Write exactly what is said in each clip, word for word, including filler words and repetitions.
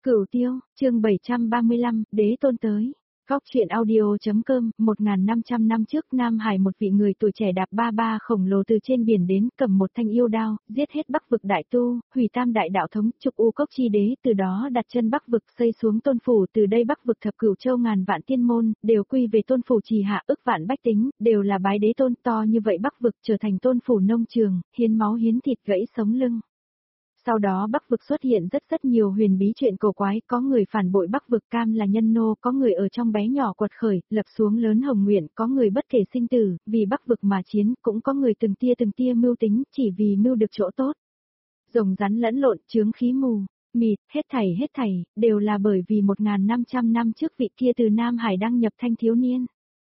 Cửu Tiêu, chương bảy trăm ba mươi lăm, Đế Tôn tới. Góc truyện audio.com, một nghìn năm trăm năm trước Nam Hải một vị người tuổi trẻ đạp ba ba khổng lồ từ trên biển đến, cầm một thanh yêu đao, giết hết Bắc vực đại tu, hủy tam đại đạo thống, trục u cốc chi đế, từ đó đặt chân Bắc vực, xây xuống tôn phủ, từ đây Bắc vực thập cửu châu ngàn vạn tiên môn, đều quy về tôn phủ trì hạ, ức vạn bách tính, đều là bái đế tôn, to như vậy Bắc vực trở thành tôn phủ nông trường, hiến máu hiến thịt gãy sống lưng. Sau đó Bắc vực xuất hiện rất rất nhiều huyền bí chuyện cổ quái, có người phản bội Bắc vực cam là nhân nô, có người ở trong bé nhỏ quật khởi, lập xuống lớn hồng nguyện, có người bất kể sinh tử, vì Bắc vực mà chiến, cũng có người từng tia từng tia mưu tính, chỉ vì mưu được chỗ tốt. Rồng rắn lẫn lộn, chướng khí mù, mịt, hết thảy hết thảy, đều là bởi vì một nghìn năm trăm năm trước vị kia từ Nam Hải đăng nhập thanh thiếu niên.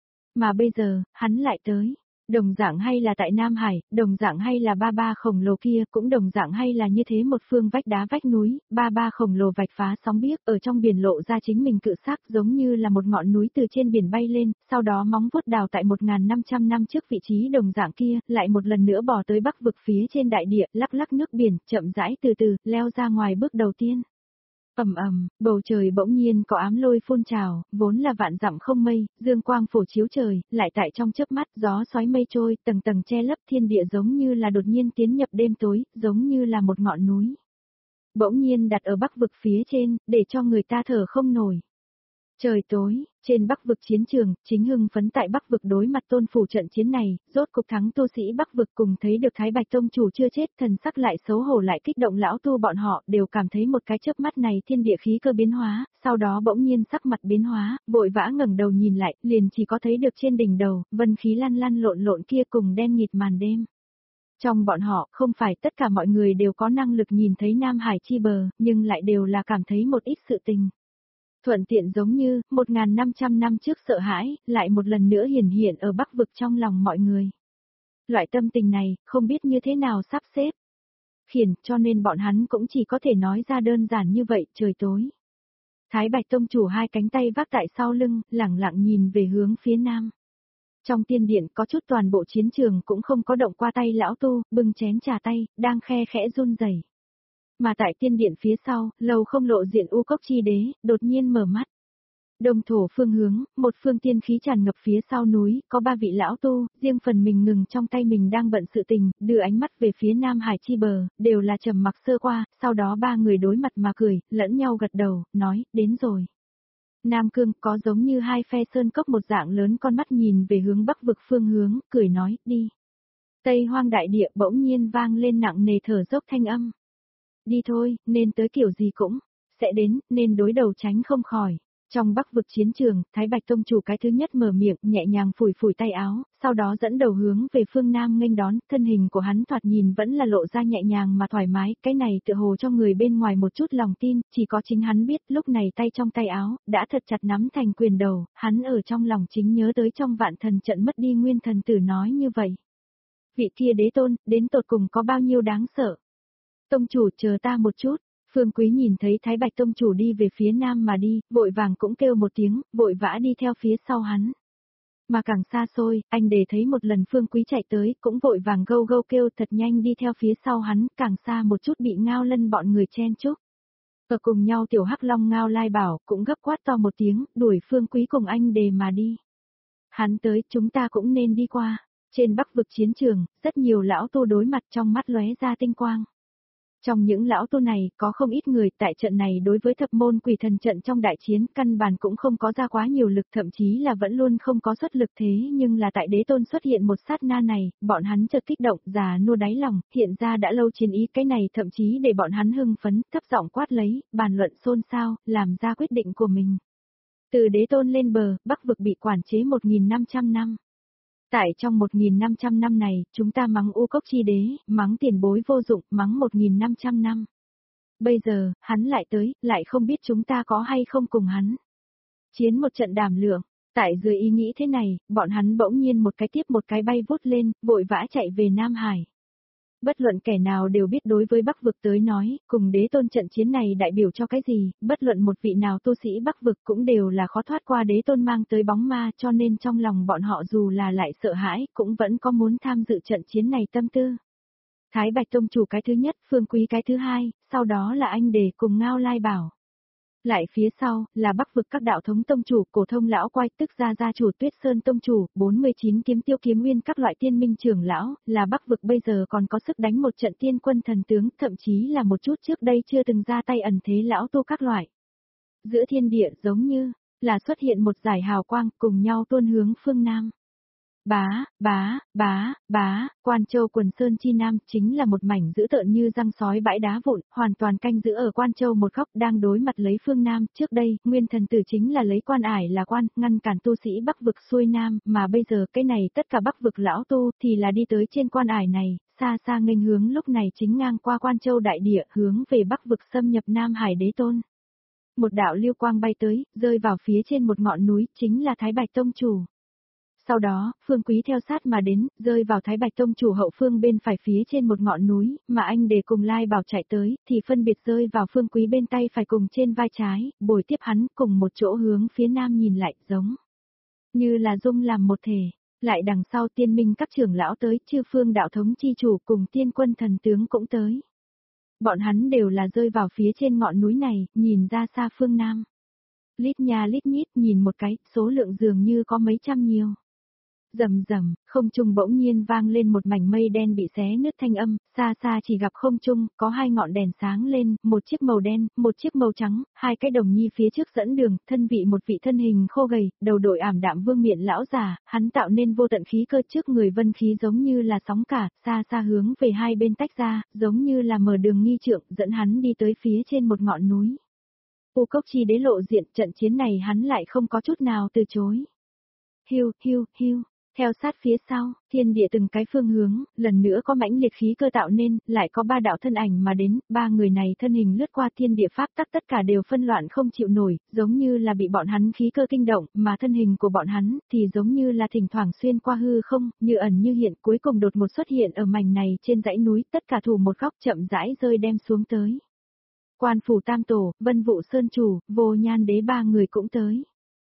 Mà bây giờ, hắn lại tới. Đồng dạng hay là tại Nam Hải, đồng dạng hay là ba ba khổng lồ kia, cũng đồng dạng hay là như thế một phương vách đá vách núi, ba ba khổng lồ vạch phá sóng biếc, ở trong biển lộ ra chính mình cự xác, giống như là một ngọn núi từ trên biển bay lên, sau đó móng vuốt đào tại một nghìn năm trăm năm trước vị trí đồng dạng kia, lại một lần nữa bò tới Bắc vực phía trên đại địa, lắc lắc nước biển, chậm rãi từ từ, leo ra ngoài bước đầu tiên. Ầm ầm, bầu trời bỗng nhiên có ám lôi phun trào, vốn là vạn dặm không mây, dương quang phổ chiếu trời, lại tại trong chớp mắt gió xoáy mây trôi, tầng tầng che lấp thiên địa giống như là đột nhiên tiến nhập đêm tối, giống như là một ngọn núi. Bỗng nhiên đặt ở Bắc vực phía trên, để cho người ta thở không nổi. Trời tối, trên Bắc vực chiến trường, chính hưng phấn tại Bắc vực đối mặt tôn phủ trận chiến này, rốt cục thắng tu sĩ Bắc vực cùng thấy được Thái Bạch Tông chủ chưa chết, thần sắc lại xấu hổ lại kích động, lão tu bọn họ đều cảm thấy một cái chớp mắt này thiên địa khí cơ biến hóa, sau đó bỗng nhiên sắc mặt biến hóa, vội vã ngẩng đầu nhìn lại, liền chỉ có thấy được trên đỉnh đầu, vân khí lăn lăn lộn lộn kia cùng đen nghịt màn đêm. Trong bọn họ, không phải tất cả mọi người đều có năng lực nhìn thấy Nam Hải chi bờ, nhưng lại đều là cảm thấy một ít sự tình. Thuận tiện giống như, một nghìn năm trăm năm trước sợ hãi, lại một lần nữa hiển hiện ở Bắc vực trong lòng mọi người. Loại tâm tình này, không biết như thế nào sắp xếp. Khiển, cho nên bọn hắn cũng chỉ có thể nói ra đơn giản như vậy, trời tối. Thái Bạch Tông chủ hai cánh tay vác tại sau lưng, lẳng lặng nhìn về hướng phía nam. Trong tiên điện có chút toàn bộ chiến trường cũng không có động qua tay lão tu, bưng chén trà tay, đang khe khẽ run rẩy. Mà tại tiên điện phía sau, lầu không lộ diện u cốc chi đế, đột nhiên mở mắt. Đông thổ phương hướng, một phương tiên khí tràn ngập phía sau núi, có ba vị lão tu, riêng phần mình ngừng trong tay mình đang bận sự tình, đưa ánh mắt về phía Nam Hải chi bờ, đều là trầm mặc sơ qua, sau đó ba người đối mặt mà cười, lẫn nhau gật đầu, nói, đến rồi. Nam Cương có giống như hai phe sơn cốc một dạng lớn con mắt nhìn về hướng Bắc vực phương hướng, cười nói, đi. Tây hoang đại địa bỗng nhiên vang lên nặng nề thở dốc thanh âm. Đi thôi, nên tới kiểu gì cũng sẽ đến, nên đối đầu tránh không khỏi. Trong Bắc vực chiến trường, Thái Bạch Tông chủ cái thứ nhất mở miệng, nhẹ nhàng phủi phủi tay áo, sau đó dẫn đầu hướng về phương Nam nghênh đón, thân hình của hắn thoạt nhìn vẫn là lộ ra nhẹ nhàng mà thoải mái, cái này tựa hồ cho người bên ngoài một chút lòng tin, chỉ có chính hắn biết, lúc này tay trong tay áo, đã thật chặt nắm thành quyền đầu, hắn ở trong lòng chính nhớ tới trong vạn thần trận mất đi nguyên thần tử nói như vậy. Vị kia đế tôn, đến tột cùng có bao nhiêu đáng sợ? Tông chủ chờ ta một chút, Phương Quý nhìn thấy Thái Bạch Tông chủ đi về phía nam mà đi, vội vàng cũng kêu một tiếng, vội vã đi theo phía sau hắn. Mà càng xa xôi, anh để thấy một lần Phương Quý chạy tới, cũng vội vàng gâu gâu kêu thật nhanh đi theo phía sau hắn, càng xa một chút bị Ngao Lân bọn người chen chúc. Ở cùng nhau tiểu hắc long Ngao Lai Bảo, cũng gấp quát to một tiếng, đuổi Phương Quý cùng anh đề mà đi. Hắn tới, chúng ta cũng nên đi qua. Trên Bắc vực chiến trường, rất nhiều lão tu đối mặt trong mắt lóe ra tinh quang. Trong những lão tu này, có không ít người tại trận này đối với thập môn quỷ thần trận trong đại chiến, căn bản cũng không có ra quá nhiều lực, thậm chí là vẫn luôn không có xuất lực, thế nhưng là tại đế tôn xuất hiện một sát na này, bọn hắn chợt kích động, già nua đáy lòng, hiện ra đã lâu chiến ý, cái này thậm chí để bọn hắn hưng phấn, thấp giọng quát lấy, bàn luận xôn xao, làm ra quyết định của mình. Từ đế tôn lên bờ, Bắc vực bị quản chế một nghìn năm trăm năm. Tại trong một nghìn năm trăm năm này, chúng ta mắng u cốc chi đế, mắng tiền bối vô dụng, mắng một nghìn năm trăm năm. Bây giờ, hắn lại tới, lại không biết chúng ta có hay không cùng hắn. Chiến một trận đàm lượng, tại dưới ý nghĩ thế này, bọn hắn bỗng nhiên một cái tiếp một cái bay vút lên, vội vã chạy về Nam Hải. Bất luận kẻ nào đều biết đối với Bắc vực tới nói, cùng đế tôn trận chiến này đại biểu cho cái gì, bất luận một vị nào tu sĩ Bắc vực cũng đều là khó thoát qua đế tôn mang tới bóng ma, cho nên trong lòng bọn họ dù là lại sợ hãi, cũng vẫn có muốn tham dự trận chiến này tâm tư. Thái Bạch Tông chủ cái thứ nhất, Phương Quý cái thứ hai, sau đó là anh đề cùng Ngao Lai Bảo. Lại phía sau, là Bắc vực các đạo thống tông chủ, cổ thông lão quay tức gia gia chủ Tuyết Sơn tông chủ, bốn mươi chín kiếm tiêu kiếm nguyên các loại tiên minh trưởng lão, là Bắc vực bây giờ còn có sức đánh một trận tiên quân thần tướng, thậm chí là một chút trước đây chưa từng ra tay ẩn thế lão tu các loại. Giữa thiên địa giống như là xuất hiện một dải hào quang cùng nhau tuôn hướng phương Nam. Bá, bá, bá, bá, Quan Châu quần sơn chi nam chính là một mảnh dữ tợn như răng sói bãi đá vụn, hoàn toàn canh giữ ở Quan Châu một góc đang đối mặt lấy phương Nam. Trước đây, nguyên thần tử chính là lấy quan ải là quan, ngăn cản tu sĩ Bắc vực xuôi Nam, mà bây giờ cái này tất cả Bắc vực lão tu thì là đi tới trên quan ải này, xa xa nghênh hướng lúc này chính ngang qua Quan Châu đại địa hướng về Bắc vực xâm nhập Nam Hải Đế Tôn. Một đạo lưu quang bay tới, rơi vào phía trên một ngọn núi, chính là Thái Bạch Tông Chủ. Sau đó, Phương Quý theo sát mà đến, rơi vào Thái Bạch Tông Chủ hậu phương bên phải phía trên một ngọn núi, mà anh để cùng Lai Bảo chạy tới, thì phân biệt rơi vào Phương Quý bên tay phải cùng trên vai trái, bồi tiếp hắn cùng một chỗ hướng phía nam nhìn lại, giống như là dung làm một thể. Lại đằng sau tiên minh các trưởng lão tới, chư phương đạo thống chi chủ cùng tiên quân thần tướng cũng tới. Bọn hắn đều là rơi vào phía trên ngọn núi này, nhìn ra xa phương Nam. Lít nha lít nhít nhìn một cái, số lượng dường như có mấy trăm nhiều. Rầm rầm, không trung bỗng nhiên vang lên một mảnh mây đen bị xé nứt thanh âm, xa xa chỉ gặp không trung, có hai ngọn đèn sáng lên, một chiếc màu đen, một chiếc màu trắng, hai cái đồng nhi phía trước dẫn đường, thân vị một vị thân hình khô gầy, đầu đội ảm đạm vương miện lão già, hắn tạo nên vô tận khí cơ trước người vân khí giống như là sóng cả, xa xa hướng về hai bên tách ra, giống như là mở đường nghi trượng, dẫn hắn đi tới phía trên một ngọn núi. U Cốc Chi Đế lộ diện, trận chiến này hắn lại không có chút nào từ chối. Hiu, hiu, hiu. Theo sát phía sau, thiên địa từng cái phương hướng, lần nữa có mãnh liệt khí cơ tạo nên, lại có ba đạo thân ảnh mà đến, ba người này thân hình lướt qua thiên địa pháp tắc tất cả đều phân loạn không chịu nổi, giống như là bị bọn hắn khí cơ kinh động, mà thân hình của bọn hắn thì giống như là thỉnh thoảng xuyên qua hư không, như ẩn như hiện, cuối cùng đột ngột xuất hiện ở mảnh này trên dãy núi, tất cả thủ một góc chậm rãi rơi đem xuống tới. Quan phủ Tam Tổ, Vân Vũ Sơn Chủ, Vô Nhan Đế ba người cũng tới.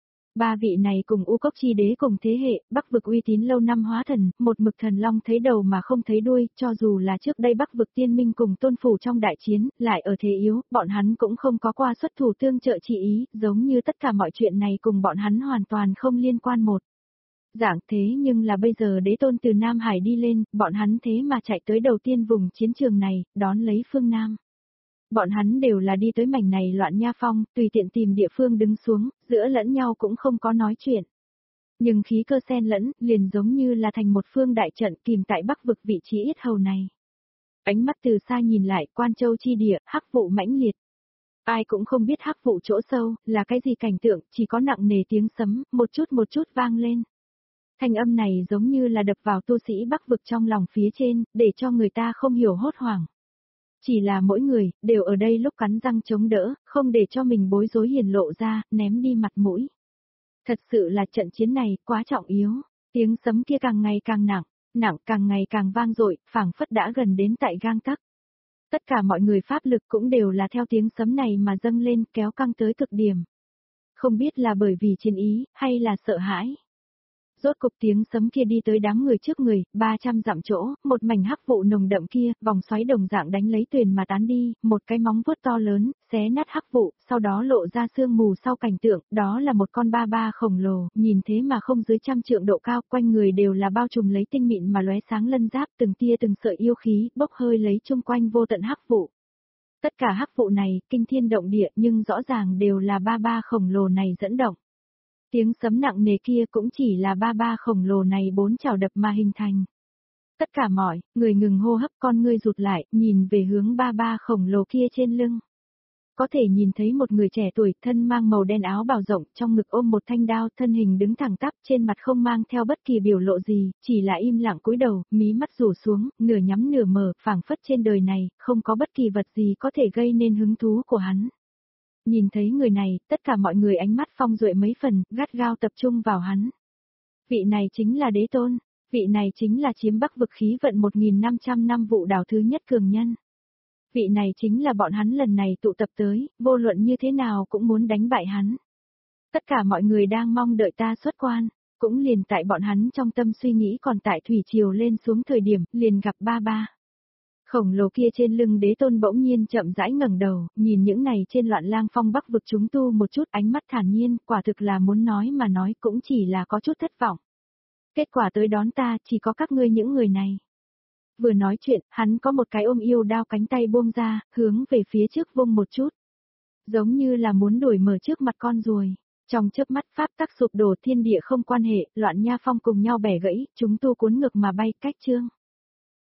Ba vị này cùng U Cốc Chi Đế cùng thế hệ, Bắc vực uy tín lâu năm hóa thần, một mực thần long thấy đầu mà không thấy đuôi, cho dù là trước đây Bắc vực tiên minh cùng tôn phủ trong đại chiến, lại ở thế yếu, bọn hắn cũng không có qua xuất thủ tương trợ trị ý, giống như tất cả mọi chuyện này cùng bọn hắn hoàn toàn không liên quan một. Dạng thế nhưng là bây giờ Đế Tôn từ Nam Hải đi lên, bọn hắn thế mà chạy tới đầu tiên vùng chiến trường này, đón lấy phương Nam. Bọn hắn đều là đi tới mảnh này loạn nha phong, tùy tiện tìm địa phương đứng xuống, giữa lẫn nhau cũng không có nói chuyện. Nhưng khí cơ xen lẫn, liền giống như là thành một phương đại trận kìm tại Bắc vực vị trí yết hầu này. Ánh mắt từ xa nhìn lại, Quan Châu chi địa, hắc vụ mãnh liệt. Ai cũng không biết hắc vụ chỗ sâu, là cái gì cảnh tượng, chỉ có nặng nề tiếng sấm, một chút một chút vang lên. Thanh âm này giống như là đập vào tu sĩ Bắc vực trong lòng phía trên, để cho người ta không hiểu hốt hoảng. Chỉ là mỗi người, đều ở đây lúc cắn răng chống đỡ, không để cho mình bối rối hiển lộ ra, ném đi mặt mũi. Thật sự là trận chiến này, quá trọng yếu. Tiếng sấm kia càng ngày càng nặng, nặng càng ngày càng vang dội, phảng phất đã gần đến tại gang tắc. Tất cả mọi người pháp lực cũng đều là theo tiếng sấm này mà dâng lên, kéo căng tới cực điểm. Không biết là bởi vì chiến ý, hay là sợ hãi. Rốt cục tiếng sấm kia đi tới đám người trước người, ba trăm dặm chỗ, một mảnh hắc vụ nồng đậm kia, vòng xoáy đồng dạng đánh lấy tuyền mà tán đi, một cái móng vuốt to lớn, xé nát hắc vụ, sau đó lộ ra sương mù sau cảnh tượng, đó là một con ba ba khổng lồ, nhìn thế mà không dưới trăm trượng độ cao, quanh người đều là bao trùm lấy tinh mịn mà lóe sáng lân giáp, từng tia từng sợi yêu khí, bốc hơi lấy chung quanh vô tận hắc vụ. Tất cả hắc vụ này, kinh thiên động địa, nhưng rõ ràng đều là ba ba khổng lồ này dẫn động. Tiếng sấm nặng nề kia cũng chỉ là ba ba khổng lồ này bốn chảo đập mà hình thành. Tất cả mọi người ngừng hô hấp, con ngươi rụt lại, nhìn về hướng ba ba khổng lồ kia trên lưng. Có thể nhìn thấy một người trẻ tuổi, thân mang màu đen áo bào rộng, trong ngực ôm một thanh đao, thân hình đứng thẳng tắp, trên mặt không mang theo bất kỳ biểu lộ gì, chỉ là im lặng cúi đầu, mí mắt rủ xuống, nửa nhắm nửa mở, phảng phất trên đời này, không có bất kỳ vật gì có thể gây nên hứng thú của hắn. Nhìn thấy người này, tất cả mọi người ánh mắt phong duệ mấy phần, gắt gao tập trung vào hắn. Vị này chính là Đế Tôn, vị này chính là chiếm Bắc vực khí vận một nghìn năm trăm năm vụ đảo thứ nhất cường nhân. Vị này chính là bọn hắn lần này tụ tập tới, vô luận như thế nào cũng muốn đánh bại hắn. Tất cả mọi người đang mong đợi ta xuất quan, cũng liền tại bọn hắn trong tâm suy nghĩ còn tại thủy triều lên xuống thời điểm, liền gặp ba ba. Khổng lồ kia trên lưng đế tôn bỗng nhiên chậm rãi ngẩng đầu, nhìn những này trên loạn lang phong bắc vực chúng tu một chút, ánh mắt thản nhiên, quả thực là muốn nói mà nói cũng chỉ là có chút thất vọng. Kết quả tới đón ta chỉ có các ngươi những người này. Vừa nói chuyện, hắn có một cái ôm yêu đao cánh tay buông ra, hướng về phía trước vung một chút. Giống như là muốn đuổi mở trước mặt con ruồi. Trong chớp mắt pháp tắc sụp đổ, thiên địa không quan hệ, loạn nha phong cùng nhau bẻ gãy, chúng tu cuốn ngược mà bay cách chương.